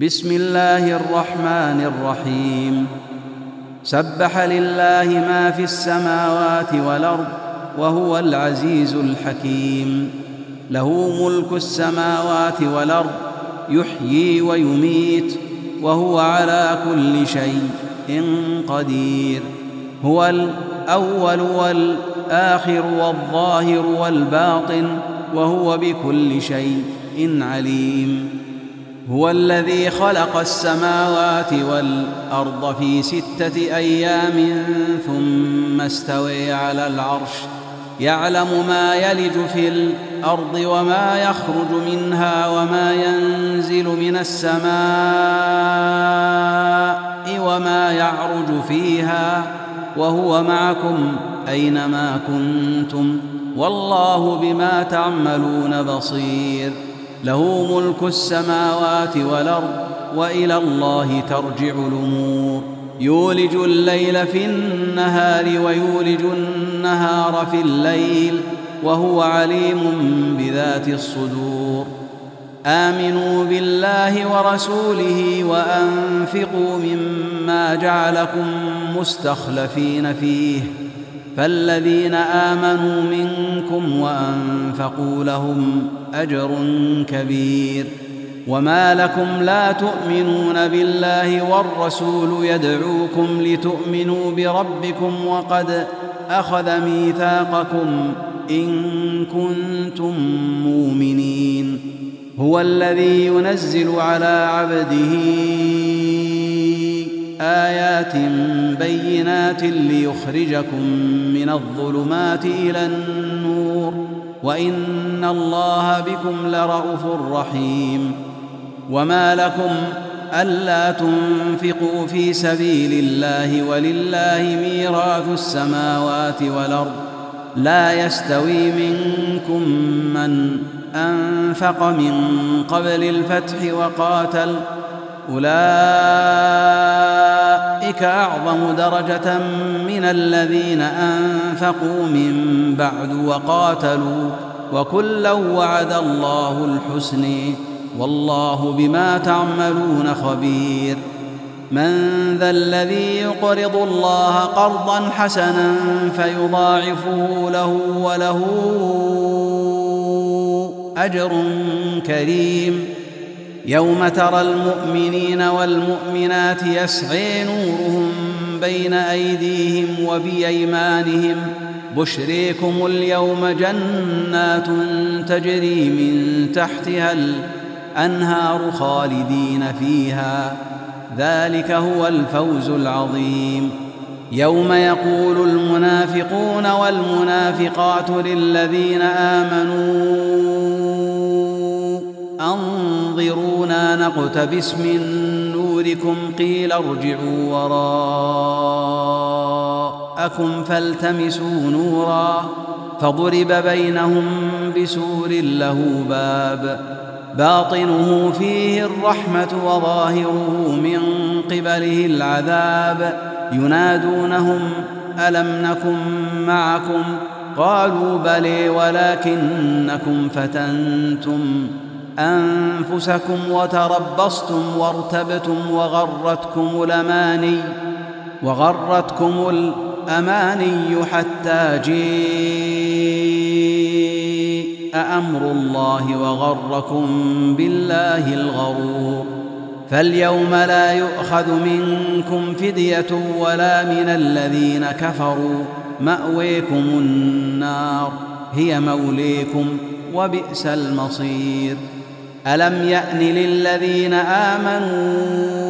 بسم الله الرحمن الرحيم. سبح لله ما في السماوات والأرض وهو العزيز الحكيم. له ملك السماوات والأرض يحيي ويميت وهو على كل شيء قدير. هو الأول والآخر والظاهر والباطن وهو بكل شيء عليم. هو الذي خلق السماوات والأرض في 6 أيام ثم استوى على العرش يعلم ما يلج في الأرض وما يخرج منها وما ينزل من السماء وما يعرج فيها وهو معكم أينما كنتم والله بما تعملون بصير. له ملك السماوات والأرض وإلى الله ترجع الأمور. يولج الليل في النهار ويولج النهار في الليل وهو عليم بذات الصدور. آمنوا بالله ورسوله وأنفقوا مما جعلكم مستخلفين فيه فالذين آمنوا منكم وأنفقوا لهم أجر كبير. وما لكم لا تؤمنون بالله والرسول يدعوكم لتؤمنوا بربكم وقد أخذ ميثاقكم إن كنتم مؤمنين. هو الذي ينزل على عبده آيات بينات ليخرجكم من الظلمات إلى النور وإن الله بكم لرءوف رحيم. وما لكم ألا تنفقوا في سبيل الله ولله ميراث السماوات والأرض لا يستوي منكم من أنفق من قبل الفتح وقاتل أولئك أعظم درجة من الذين أنفقوا من بعد وقاتلوا وكلا وعد الله الحسن والله بما تعملون خبير. من ذا الذي يقرض الله قرضا حسنا فيضاعفه له وله أجر كريم. يوم ترى المؤمنين والمؤمنات يسعى نورهم بين أيديهم وبأيمانهم بشريكم اليوم جنات تجري من تحتها الأنهار خالدين فيها ذلك هو الفوز العظيم. يوم يقول المنافقون والمنافقات للذين آمنوا أنظرونا نقتبس من نوركم قيل ارجعوا وراءكم فالتمسوا نورا فضرب بينهم بسور له باب باطنه فيه الرحمة وظاهره من قبله العذاب ينادونهم ألم نكن معكم قالوا بلى ولكنكم فتنتم أنفسكم وتربصتم وارتبتم وغرتكم الأماني حتى جاء أمر الله وغركم بالله الغرور. فاليوم لا يؤخذ منكم فدية ولا من الذين كفروا مأويكم النار هي موليكم وبئس المصير. ألم يأن للذين آمنوا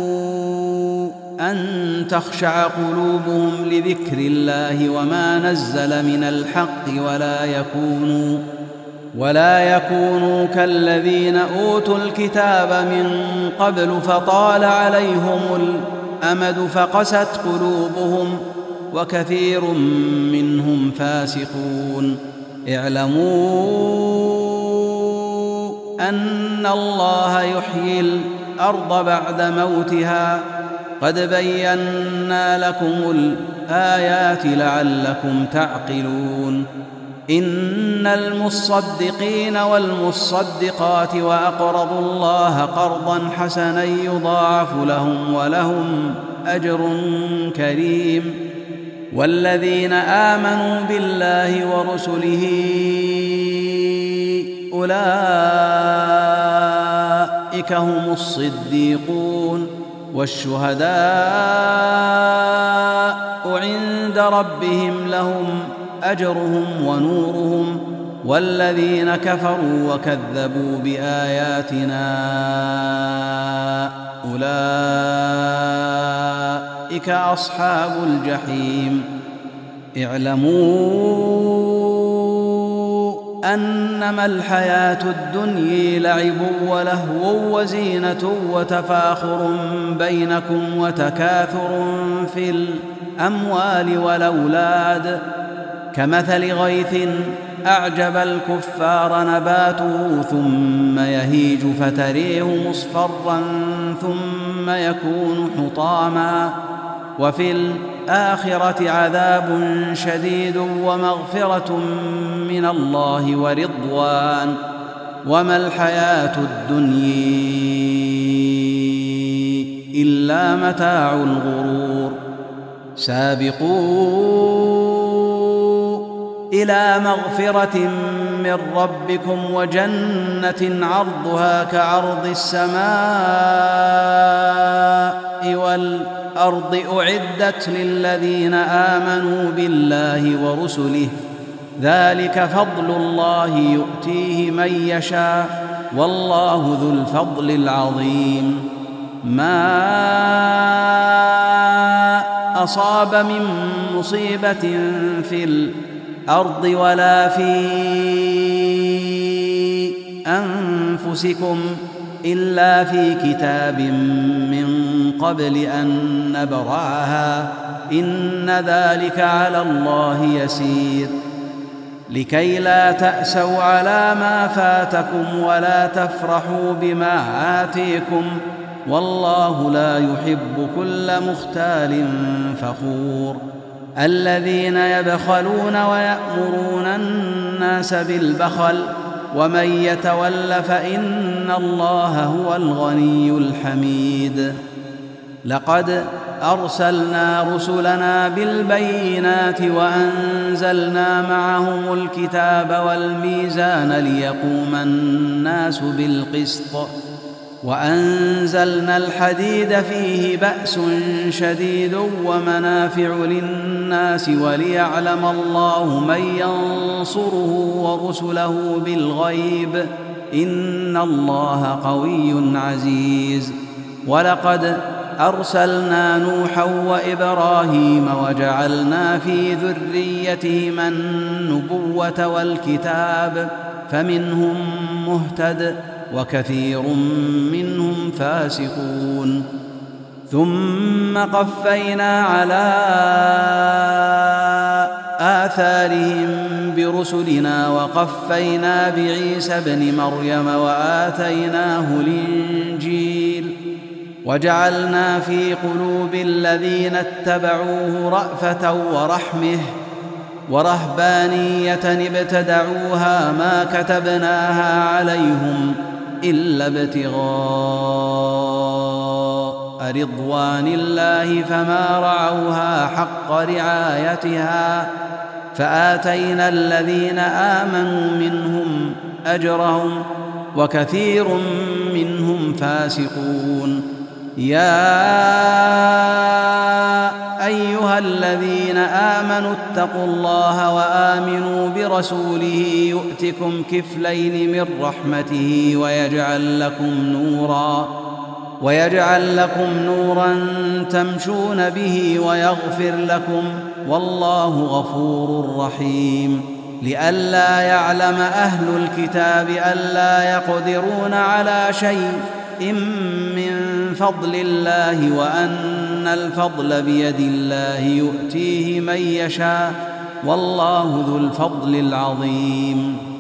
أن تخشع قلوبهم لذكر الله وما نزل من الحق ولا يكونوا كالذين أوتوا الكتاب من قبل فطال عليهم الأمد فقست قلوبهم وكثير منهم فاسقون. اعلموا أن الله يحيي الأرض بعد موتها قد بينا لكم الآيات لعلكم تعقلون. إن المصدقين والمصدقات وأقرضوا الله قرضا حسنا يضاعف لهم ولهم أجر كريم. والذين آمنوا بالله ورسله أولئك هم الصديقون والشهداء عند ربهم لهم أجرهم ونورهم. والذين كفروا وكذبوا بآياتنا أولئك أصحاب الجحيم. اعلموا أنما الحياة الدنيا لعب ولهو وزينة وتفاخر بينكم وتكاثر في الأموال والأولاد كمثل غيث أعجب الكفار نباته ثم يهيج فتريه مصفرا ثم يكون حطاما وفي الآخرة عذاب شديد ومغفرة من الله ورضوان وما الحياة الدنيا إلا متاع الغرور. سابقوا إلى مغفرة من ربكم وجنة عرضها كعرض السماء والأرض أعدت للذين آمنوا بالله ورسله ذلك فضل الله يؤتيه من يشاء والله ذو الفضل العظيم. ما أصاب من مصيبة في الأرض ولا في أنفسكم إلا في كتاب من قبل أن نبرأها إن ذلك على الله يسير. لكي لا تأسوا على ما فاتكم ولا تفرحوا بما آتيكم والله لا يحب كل مختال فخور. الذين يبخلون ويأمرون الناس بالبخل ومن يتول فإن الله هو الغني الحميد. لقد أرسلنا رسلنا بالبينات وأنزلنا معهم الكتاب والميزان ليقوم الناس بالقسط وأنزلنا الحديد فيه بأس شديد ومنافع للناس وليعلم الله من ينصره ورسله بالغيب إن الله قوي عزيز. ولقد أرسلنا نوحا وإبراهيم وجعلنا في ذريتهما النبوة والكتاب فمنهم مهتد وكثير منهم فاسقون. ثم قفينا على آثارهم برسلنا وقفينا بعيسى ابن مريم وآتيناه الإنجيل وجعلنا في قلوب الذين اتبعوه رأفة ورحمة ورهبانية ابتدعوها ما كتبناها عليهم إلا ابتغاء رضوان الله فما رعوها حق رعايتها فآتينا الذين آمنوا منهم أجرهم وكثير منهم فاسقون. يا أيها الذين آمنوا اتقوا الله وآمنوا برسوله يؤتكم كفلين من رحمته ويجعل لكم نورا تمشون به ويغفر لكم والله غفور رحيم. لئلا يعلم أهل الكتاب ألا يقدرون على شيء من فضل الله وأن الفضل بيد الله يؤتيه من يشاء والله ذو الفضل العظيم.